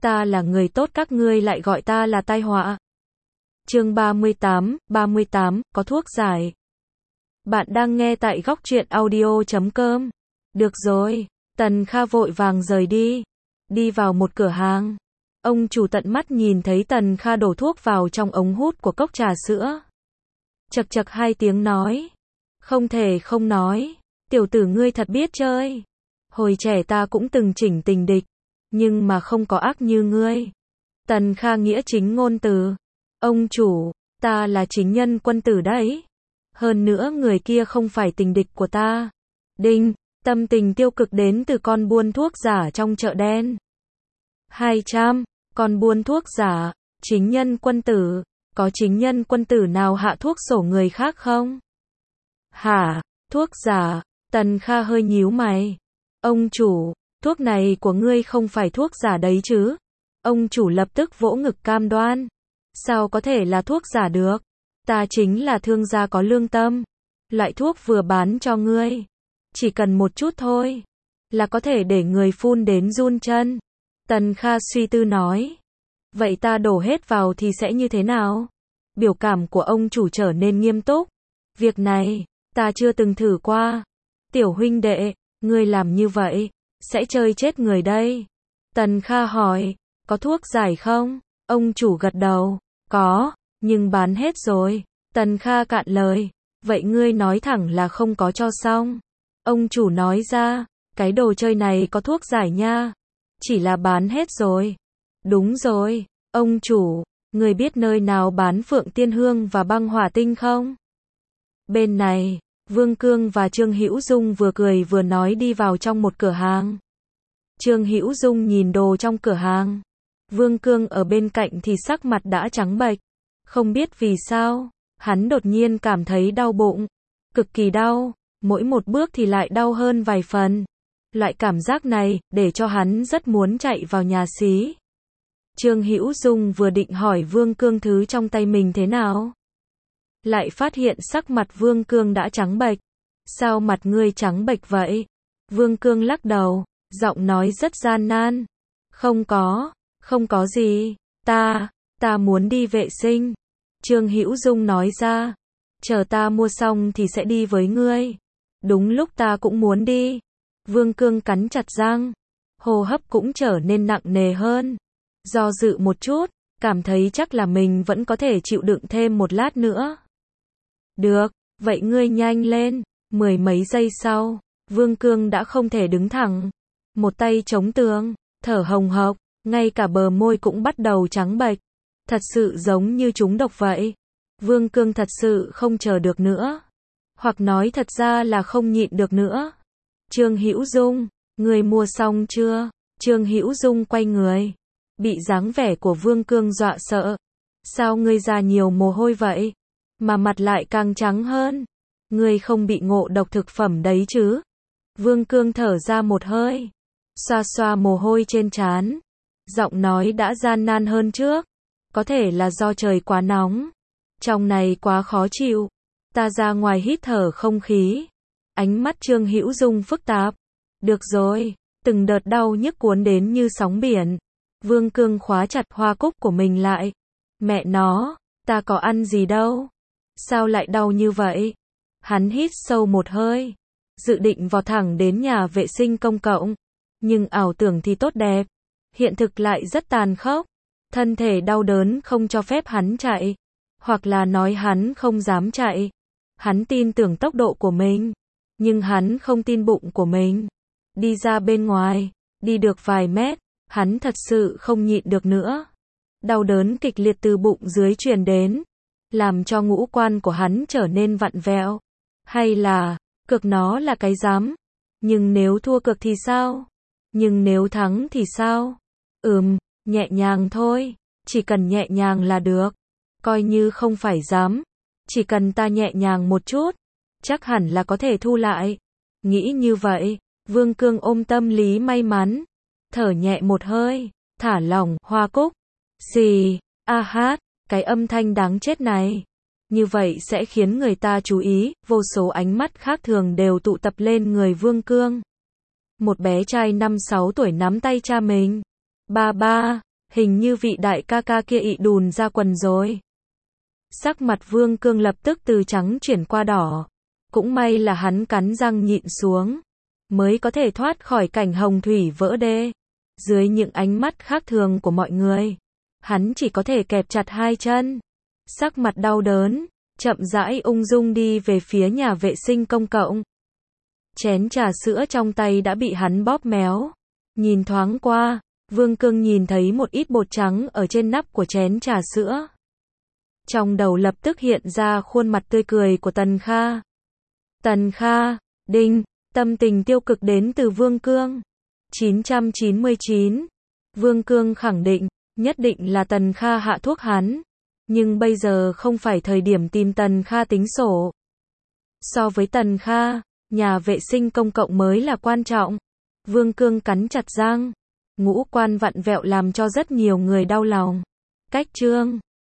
ta là người tốt các ngươi lại gọi ta là tai họa. Chương 38, có thuốc giải. Bạn đang nghe tại góc truyện audio.com. Được rồi, Tần Kha vội vàng rời đi. Đi vào một cửa hàng. Ông chủ tận mắt nhìn thấy Tần Kha đổ thuốc vào trong ống hút của cốc trà sữa. Chậc chậc hai tiếng nói. Không thể không nói. Tiểu tử ngươi thật biết chơi. Hồi trẻ ta cũng từng chỉnh tình địch. Nhưng mà không có ác như ngươi. Tần Kha nghĩa chính ngôn từ. Ông chủ, ta là chính nhân quân tử đấy. Hơn nữa người kia không phải tình địch của ta. Đinh, tâm tình tiêu cực đến từ con buôn thuốc giả trong chợ đen. 200, con buôn thuốc giả, chính nhân quân tử, có chính nhân quân tử nào hạ thuốc sổ người khác không? Hả, thuốc giả, Tần Kha hơi nhíu mày. Ông chủ, thuốc này của ngươi không phải thuốc giả đấy chứ? Ông chủ lập tức vỗ ngực cam đoan. Sao có thể là thuốc giả được? Ta chính là thương gia có lương tâm. Loại thuốc vừa bán cho ngươi. Chỉ cần một chút thôi. Là có thể để người phun đến run chân. Tần Kha suy tư nói. Vậy ta đổ hết vào thì sẽ như thế nào? Biểu cảm của ông chủ trở nên nghiêm túc. Việc này, ta chưa từng thử qua. Tiểu huynh đệ, ngươi làm như vậy, sẽ chơi chết người đây. Tần Kha hỏi, có thuốc giải không? Ông chủ gật đầu, có, nhưng bán hết rồi. Tần Kha cạn lời, vậy ngươi nói thẳng là không có cho xong. Ông chủ nói ra, cái đồ chơi này có thuốc giải nha. Chỉ là bán hết rồi. Đúng rồi, ông chủ, ngươi biết nơi nào bán Phượng Tiên Hương và băng hỏa tinh không? Bên này, Vương Cương và Trương Hữu Dung vừa cười vừa nói đi vào trong một cửa hàng. Trương Hữu Dung nhìn đồ trong cửa hàng. Vương Cương ở bên cạnh thì sắc mặt đã trắng bệch. Không biết vì sao, hắn đột nhiên cảm thấy đau bụng. Cực kỳ đau, mỗi một bước thì lại đau hơn vài phần. Loại cảm giác này, để cho hắn rất muốn chạy vào nhà xí. Trương Hữu Dung vừa định hỏi Vương Cương thứ trong tay mình thế nào. Lại phát hiện sắc mặt Vương Cương đã trắng bệch. Sao mặt ngươi trắng bệch vậy? Vương Cương lắc đầu, giọng nói rất gian nan. Không có gì, ta muốn đi vệ sinh. Trương Hữu Dung nói ra, chờ ta mua xong thì sẽ đi với ngươi. Đúng lúc ta cũng muốn đi. Vương Cương cắn chặt răng, hô hấp cũng trở nên nặng nề hơn. Do dự một chút, cảm thấy chắc là mình vẫn có thể chịu đựng thêm một lát nữa. Được, vậy ngươi nhanh lên. Mười mấy giây sau, Vương Cương đã không thể đứng thẳng. Một tay chống tường, thở hồng hộc, ngay cả bờ môi cũng bắt đầu trắng bệch. Thật sự giống như trúng độc vậy. Vương Cương thật sự không chờ được nữa. Hoặc nói thật ra là không nhịn được nữa. Trương Hữu Dung, ngươi mua xong chưa? Trương Hữu Dung quay người. Bị dáng vẻ của Vương Cương dọa sợ. Sao ngươi ra nhiều mồ hôi vậy? Mà mặt lại càng trắng hơn. Ngươi không bị ngộ độc thực phẩm đấy chứ? Vương Cương thở ra một hơi. Xoa xoa mồ hôi trên trán. Giọng nói đã gian nan hơn trước. Có thể là do trời quá nóng. Trong này quá khó chịu. Ta ra ngoài hít thở không khí. Ánh mắt Trương Hữu Dung phức tạp. Được rồi, từng đợt đau nhức cuốn đến như sóng biển. Vương Cương khóa chặt hoa cúc của mình lại. Mẹ nó, ta có ăn gì đâu. Sao lại đau như vậy? Hắn hít sâu một hơi. Dự định vọt thẳng đến nhà vệ sinh công cộng. Nhưng ảo tưởng thì tốt đẹp. Hiện thực lại rất tàn khốc. Thân thể đau đớn không cho phép hắn chạy. Hoặc là nói hắn không dám chạy. Hắn tin tưởng tốc độ của mình. Nhưng hắn không tin bụng của mình. Đi ra bên ngoài. Đi được vài mét. Hắn thật sự không nhịn được nữa. Đau đớn kịch liệt từ bụng dưới truyền đến. Làm cho ngũ quan của hắn trở nên vặn vẹo. Hay là, cược nó là cái rắm. Nhưng nếu thua cược thì sao? Nhưng nếu thắng thì sao? Nhẹ nhàng thôi. Chỉ cần nhẹ nhàng là được. Coi như không phải dám. Chỉ cần ta nhẹ nhàng một chút. Chắc hẳn là có thể thu lại. Nghĩ như vậy, Vương Cương ôm tâm lý may mắn. Thở nhẹ một hơi. Thả lỏng hoa cúc. Xì, a hát. Cái âm thanh đáng chết này. Như vậy sẽ khiến người ta chú ý. Vô số ánh mắt khác thường đều tụ tập lên người Vương Cương. Một bé trai 5-6 tuổi nắm tay cha mình. Ba ba, hình như vị đại ca ca kia ị đùn ra quần rồi. Sắc mặt Vương Cương lập tức từ trắng chuyển qua đỏ. Cũng may là hắn cắn răng nhịn xuống, mới có thể thoát khỏi cảnh hồng thủy vỡ đê. Dưới những ánh mắt khác thường của mọi người, hắn chỉ có thể kẹp chặt hai chân. Sắc mặt đau đớn, chậm rãi ung dung đi về phía nhà vệ sinh công cộng. Chén trà sữa trong tay đã bị hắn bóp méo. Nhìn thoáng qua, Vương Cương nhìn thấy một ít bột trắng ở trên nắp của chén trà sữa. Trong đầu lập tức hiện ra khuôn mặt tươi cười của Tần Kha. Tần Kha, đinh, tâm tình tiêu cực đến từ Vương Cương. 999. Vương Cương khẳng định, nhất định là Tần Kha hạ thuốc hắn. Nhưng bây giờ không phải thời điểm tìm Tần Kha tính sổ. So với Tần Kha, nhà vệ sinh công cộng mới là quan trọng. Vương Cương cắn chặt răng. Ngũ quan vặn vẹo làm cho rất nhiều người đau lòng. Cách chương